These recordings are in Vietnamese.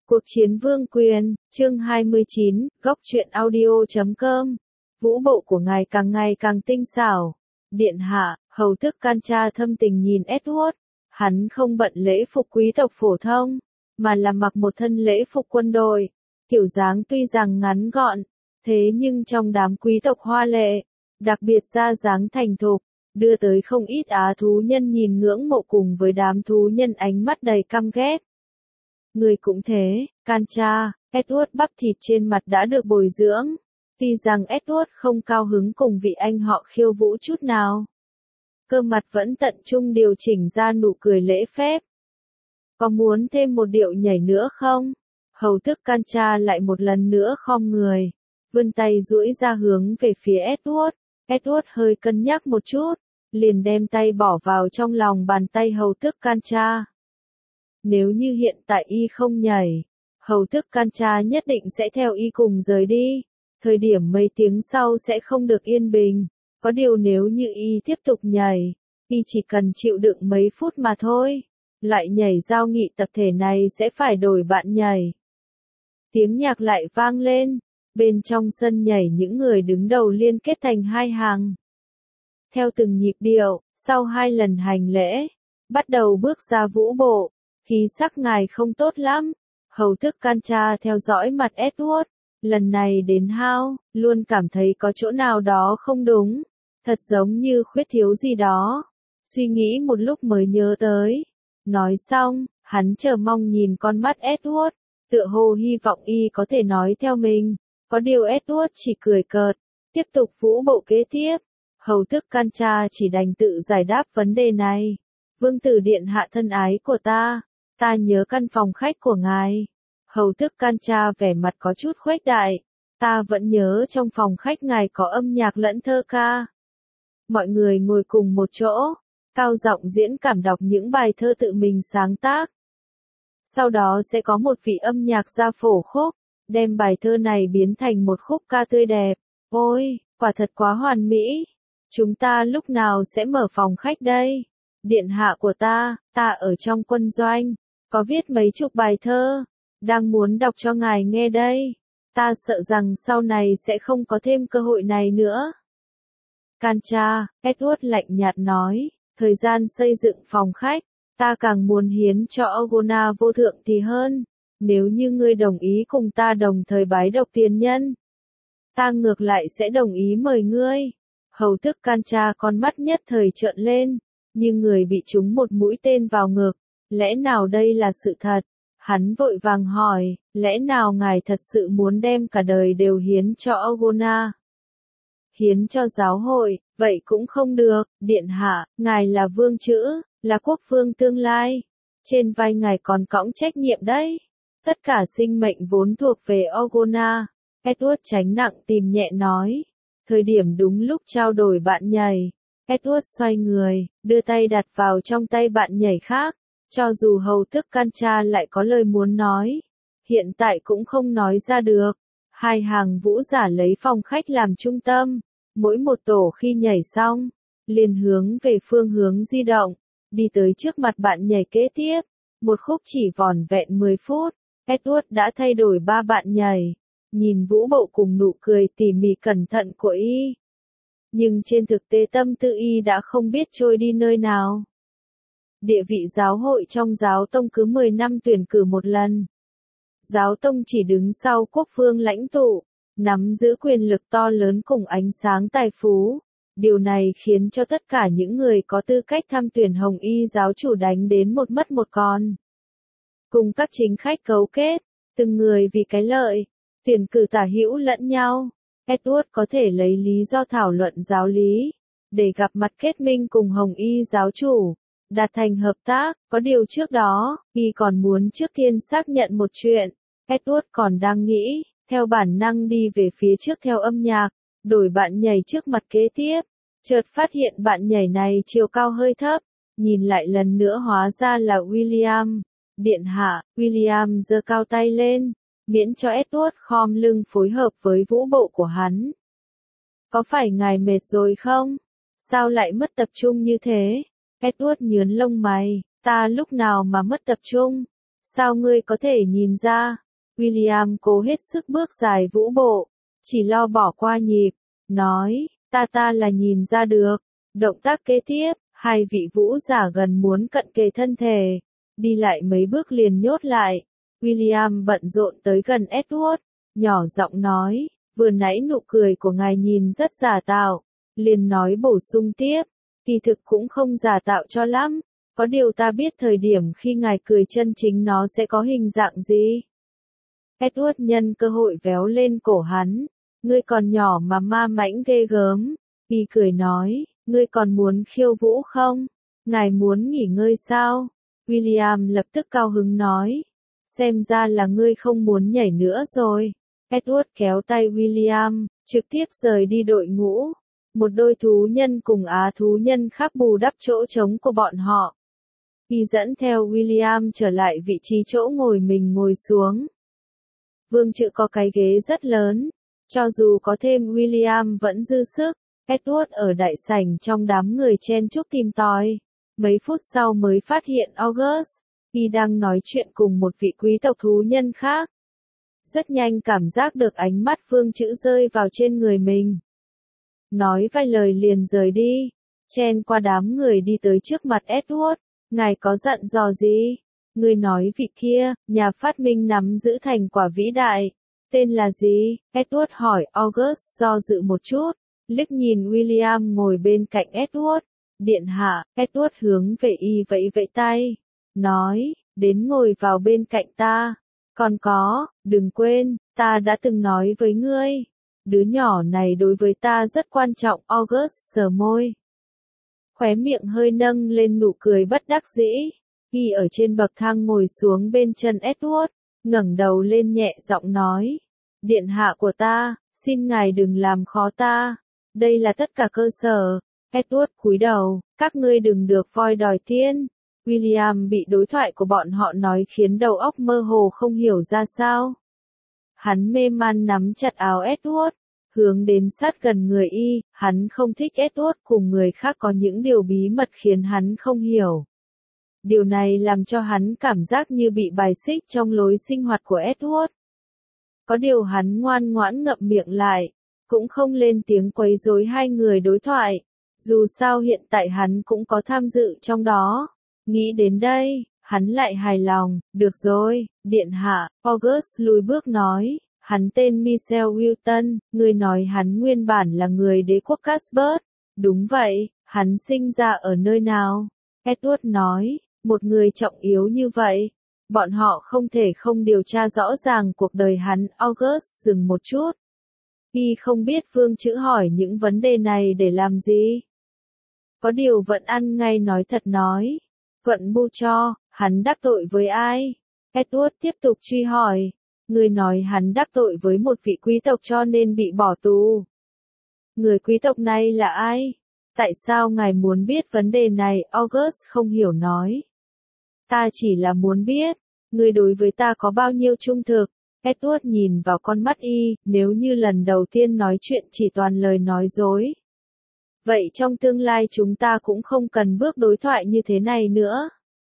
Cuộc chiến vương quyền, chương 29, góc truyện audio.com. Vũ bộ của ngài ngày càng tinh xảo. Điện hạ, hầu tước Cancha thâm tình nhìn Edward. Hắn không bận lễ phục quý tộc phổ thông, mà là mặc một thân lễ phục quân đội. Kiểu dáng tuy rằng ngắn gọn, thế nhưng trong đám quý tộc hoa lệ, đặc biệt ra dáng thành thục, đưa tới không ít á thú nhân nhìn ngưỡng mộ cùng với đám thú nhân ánh mắt đầy căm ghét. Người cũng thế, Cancha, Edward bắp thịt trên mặt đã được bồi dưỡng. Tuy rằng Edward không cao hứng cùng vị anh họ khiêu vũ chút nào. Cơ mặt vẫn tận trung điều chỉnh ra nụ cười lễ phép. Có muốn thêm một điệu nhảy nữa không? Hầu tước Cancha lại một lần nữa khom người, vươn tay duỗi ra hướng về phía Edward. Edward hơi cân nhắc một chút, liền đem tay bỏ vào trong lòng bàn tay hầu tước Cancha. Nếu như hiện tại y không nhảy, hầu tước Cancha nhất định sẽ theo y cùng rời đi. Thời điểm mấy tiếng sau sẽ không được yên bình. Có điều nếu như y tiếp tục nhảy, y chỉ cần chịu đựng mấy phút mà thôi. Loại nhảy giao nghị tập thể này sẽ phải đổi bạn nhảy. Tiếng nhạc lại vang lên. Bên trong sân nhảy những người đứng đầu liên kết thành hai hàng. Theo từng nhịp điệu, sau 2 lần hành lễ, bắt đầu bước ra vũ bộ. Khí sắc ngài không tốt lắm. Hầu tước Cancha theo dõi mặt Edward. Lần này đến Hao, luôn cảm thấy có chỗ nào đó không đúng. Thật giống như khuyết thiếu gì đó. Suy nghĩ một lúc mới nhớ tới. Nói xong, hắn chờ mong nhìn con mắt Edward. Tựa hồ hy vọng y có thể nói theo mình. Có điều Edward chỉ cười cợt. Tiếp tục vũ bộ kế tiếp. Hầu tước Cancha chỉ đành tự giải đáp vấn đề này. Vương tử điện hạ thân ái của ta. Ta nhớ căn phòng khách của ngài. Hầu tước Cancha vẻ mặt có chút khuếch đại. Ta vẫn nhớ trong phòng khách ngài có âm nhạc lẫn thơ ca. Mọi người ngồi cùng một chỗ, cao giọng diễn cảm đọc những bài thơ tự mình sáng tác. Sau đó sẽ có một vị âm nhạc gia phổ khúc, đem bài thơ này biến thành một khúc ca tươi đẹp. Ôi, quả thật quá hoàn mỹ. Chúng ta lúc nào sẽ mở phòng khách đây? Điện hạ của ta ở trong quân doanh, có viết mấy chục bài thơ, đang muốn đọc cho ngài nghe đây. Ta sợ rằng sau này sẽ không có thêm cơ hội này nữa. Cancha, Edward lạnh nhạt nói, thời gian xây dựng phòng khách, ta càng muốn hiến cho Orgona vô thượng thì hơn. Nếu như ngươi đồng ý cùng ta đồng thời bái độc tiền nhân, ta ngược lại sẽ đồng ý mời ngươi. Hầu tước Cancha con mắt nhất thời trợn lên, như người bị trúng một mũi tên vào ngực. Lẽ nào đây là sự thật? Hắn vội vàng hỏi, lẽ nào ngài thật sự muốn đem cả đời đều hiến cho Orgona? Hiến cho giáo hội, vậy cũng không được, điện hạ, ngài là vương chữ, là quốc vương tương lai. Trên vai ngài còn cõng trách nhiệm đấy. Tất cả sinh mệnh vốn thuộc về Orgona. Edward tránh nặng tìm nhẹ nói. Thời điểm đúng lúc trao đổi bạn nhảy. Edward xoay người, đưa tay đặt vào trong tay bạn nhảy khác. Cho dù hầu tước Cancha lại có lời muốn nói, hiện tại cũng không nói ra được. 2 hàng vũ giả lấy phòng khách làm trung tâm, mỗi một tổ khi nhảy xong, liền hướng về phương hướng di động, đi tới trước mặt bạn nhảy kế tiếp. Một khúc chỉ vỏn vẹn 10 phút, Edward đã thay đổi 3 bạn nhảy, nhìn vũ bộ cùng nụ cười tỉ mỉ cẩn thận của y. Nhưng trên thực tế tâm tư y đã không biết trôi đi nơi nào. Địa vị giáo hội trong giáo tông cứ 10 năm tuyển cử một lần. Giáo tông chỉ đứng sau quốc vương lãnh tụ, nắm giữ quyền lực to lớn cùng ánh sáng tài phú. Điều này khiến cho tất cả những người có tư cách tham tuyển hồng y giáo chủ đánh đến một mất một còn. Cùng các chính khách cấu kết, từng người vì cái lợi, tuyển cử tả hữu lẫn nhau. Edward có thể lấy lý do thảo luận giáo lý, để gặp mặt kết minh cùng hồng y giáo chủ. Đạt thành hợp tác, có điều trước đó, y còn muốn trước tiên xác nhận một chuyện. Edward còn đang nghĩ, theo bản năng đi về phía trước theo âm nhạc, đổi bạn nhảy trước mặt kế tiếp. Chợt phát hiện bạn nhảy này chiều cao hơi thấp, nhìn lại lần nữa hóa ra là William. Điện hạ, William giơ cao tay lên, miễn cho Edward khom lưng phối hợp với vũ bộ của hắn. Có phải ngài mệt rồi không? Sao lại mất tập trung như thế? Edward nhướng lông mày, ta lúc nào mà mất tập trung? Sao ngươi có thể nhìn ra? William cố hết sức bước dài vũ bộ, chỉ lo bỏ qua nhịp, nói, ta là nhìn ra được. Động tác kế tiếp, hai vị vũ giả gần muốn cận kề thân thể, đi lại mấy bước liền nhốt lại. William bận rộn tới gần Edward, nhỏ giọng nói, vừa nãy nụ cười của ngài nhìn rất giả tạo, liền nói bổ sung tiếp, kỳ thực cũng không giả tạo cho lắm, có điều ta biết thời điểm khi ngài cười chân chính nó sẽ có hình dạng gì. Edward nhân cơ hội véo lên cổ hắn, ngươi còn nhỏ mà ma mãnh ghê gớm, y cười nói, ngươi còn muốn khiêu vũ không? Ngài muốn nghỉ ngơi sao? William lập tức cao hứng nói, xem ra là ngươi không muốn nhảy nữa rồi. Edward kéo tay William, trực tiếp rời đi đội ngũ. Một đôi thú nhân cùng á thú nhân khác bù đắp chỗ trống của bọn họ. Y dẫn theo William trở lại vị trí chỗ ngồi mình ngồi xuống. Vương chữ có cái ghế rất lớn, cho dù có thêm William vẫn dư sức. Edward ở đại sảnh trong đám người chen chúc tìm tòi. Mấy phút sau mới phát hiện August, y đang nói chuyện cùng một vị quý tộc thú nhân khác. Rất nhanh cảm giác được ánh mắt Vương chữ rơi vào trên người mình. Nói vài lời liền rời đi, chen qua đám người đi tới trước mặt Edward. Ngài có dặn dò gì? Người nói vị kia, nhà phát minh nắm giữ thành quả vĩ đại. Tên là gì? Edward hỏi. August do dự một chút, liếc nhìn William ngồi bên cạnh Edward. Điện hạ. Edward hướng về y vẫy vẫy tay, nói, đến ngồi vào bên cạnh ta. Còn có, đừng quên, ta đã từng nói với ngươi, đứa nhỏ này đối với ta rất quan trọng. August sờ môi, khóe miệng hơi nâng lên nụ cười bất đắc dĩ. Y ở trên bậc thang ngồi xuống bên chân Edward, ngẩng đầu lên nhẹ giọng nói, điện hạ của ta, xin ngài đừng làm khó ta, đây là tất cả cơ sở. Edward cúi đầu, các ngươi đừng được voi đòi tiên. William bị đối thoại của bọn họ nói khiến đầu óc mơ hồ không hiểu ra sao. Hắn mê man nắm chặt áo Edward, hướng đến sát gần người y. Hắn không thích Edward cùng người khác có những điều bí mật khiến hắn không hiểu. Điều này làm cho hắn cảm giác như bị bài xích trong lối sinh hoạt của Edward. Có điều hắn ngoan ngoãn ngậm miệng lại, cũng không lên tiếng quấy rối hai người đối thoại. Dù sao hiện tại hắn cũng có tham dự trong đó. Nghĩ đến đây, hắn lại hài lòng. Được rồi, điện hạ. August lùi bước nói, hắn tên Michel Wilton, người nói hắn nguyên bản là người đế quốc Casbert. Đúng vậy, hắn sinh ra ở nơi nào? Edward nói, một người trọng yếu như vậy, bọn họ không thể không điều tra rõ ràng cuộc đời hắn. August dừng một chút. Y không biết Vương chữ hỏi những vấn đề này để làm gì. Có điều vẫn ăn ngay nói thật nói. Quận Bu cho, hắn đắc tội với ai? Edward tiếp tục truy hỏi. Người nói hắn đắc tội với một vị quý tộc cho nên bị bỏ tù. Người quý tộc này là ai? Tại sao ngài muốn biết vấn đề này? August không hiểu nói. Ta chỉ là muốn biết, người đối với ta có bao nhiêu trung thực. Edward nhìn vào con mắt y, nếu như lần đầu tiên nói chuyện chỉ toàn lời nói dối. Vậy trong tương lai chúng ta cũng không cần bước đối thoại như thế này nữa.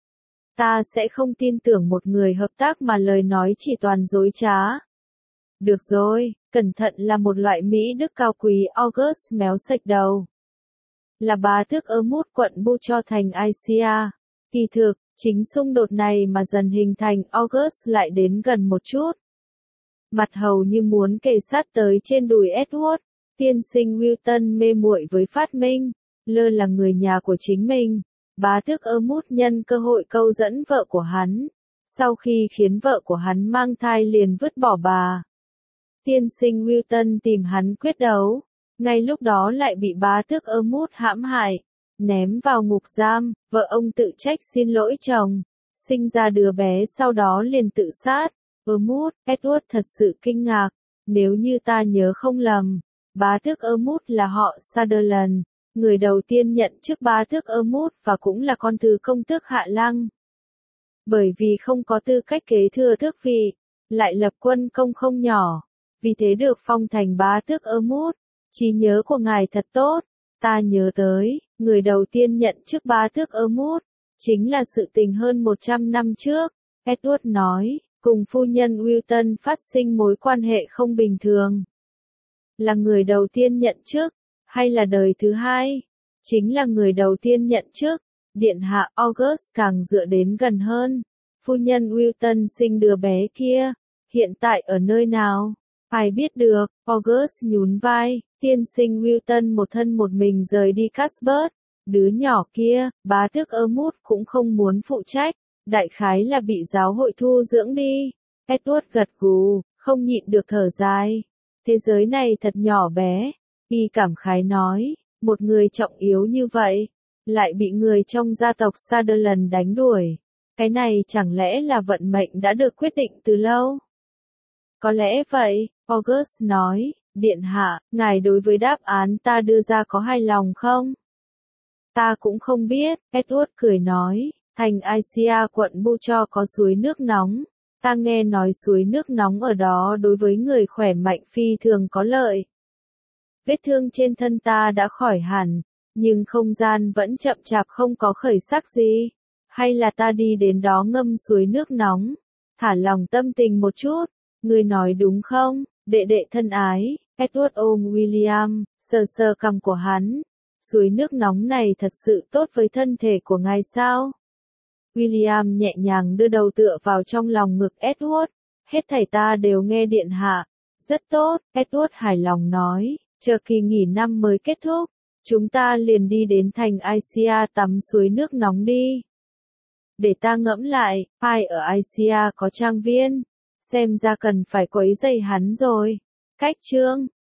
Ta sẽ không tin tưởng một người hợp tác mà lời nói chỉ toàn dối trá. Được rồi, cẩn thận là một loại mỹ đức cao quý. August méo sạch đầu. Là bá tước Ermut quận Bu cho thành Asia. Kỳ thực, chính xung đột này mà dần hình thành. August lại đến gần một chút. Mặt hầu như muốn kề sát tới trên đùi Edward. Tiên sinh Wilton mê muội với phát minh, lơ là người nhà của chính mình. Bá tước Ermut nhân cơ hội câu dẫn vợ của hắn. Sau khi khiến vợ của hắn mang thai liền vứt bỏ bà. Tiên sinh Wilton tìm hắn quyết đấu. Ngay lúc đó lại bị bá tước Ermut hãm hại, ném vào ngục giam. Vợ ông tự trách xin lỗi chồng, sinh ra đứa bé sau đó liền tự sát. Ermut, Edward thật sự kinh ngạc. Nếu như ta nhớ không lầm, bá tước Ermut là họ Sutherland, người đầu tiên nhận chức bá tước Ermut và cũng là con thứ công tước Hạ Lăng. Bởi vì không có tư cách kế thừa tước vị, lại lập quân công không nhỏ, vì thế được phong thành bá tước Ermut. Trí nhớ của ngài thật tốt, ta nhớ tới, người đầu tiên nhận chức bá tước Ermut, chính là sự tình hơn 100 năm trước. Edward nói, cùng phu nhân Wilton phát sinh mối quan hệ không bình thường. Là người đầu tiên nhận chức, hay là đời thứ hai? Chính là người đầu tiên nhận chức. Điện hạ August càng dựa đến gần hơn. Phu nhân Wilton sinh đứa bé kia, hiện tại ở nơi nào? Ai biết được, August nhún vai, tiên sinh Wilton một thân một mình rời đi Casbert. Đứa nhỏ kia, bá tước Ermut cũng không muốn phụ trách, đại khái là bị giáo hội thu dưỡng đi. Edward gật gù, không nhịn được thở dài. Thế giới này thật nhỏ bé. Y cảm khái nói, một người trọng yếu như vậy, lại bị người trong gia tộc Sutherland đánh đuổi. Cái này chẳng lẽ là vận mệnh đã được quyết định từ lâu? Có lẽ vậy, August nói, điện hạ, ngài đối với đáp án ta đưa ra có hài lòng không? Ta cũng không biết, Edward cười nói, thành Isia quận Bucho có suối nước nóng. Ta nghe nói suối nước nóng ở đó đối với người khỏe mạnh phi thường có lợi. Vết thương trên thân ta đã khỏi hẳn, nhưng không gian vẫn chậm chạp không có khởi sắc gì. Hay là ta đi đến đó ngâm suối nước nóng, thả lòng tâm tình một chút. Ngươi nói đúng không, đệ đệ thân ái? Edward ôm William, sờ sờ cằm của hắn. Suối nước nóng này thật sự tốt với thân thể của ngài sao? William nhẹ nhàng đưa đầu tựa vào trong lòng ngực Edward. Hết thảy ta đều nghe điện hạ. Rất tốt, Edward hài lòng nói. Chờ kỳ nghỉ năm mới kết thúc, chúng ta liền đi đến thành Isia tắm suối nước nóng đi. Để ta ngẫm lại, ai ở Isia có trang viên? Xem ra cần phải quấy rầy hắn rồi. Cách chương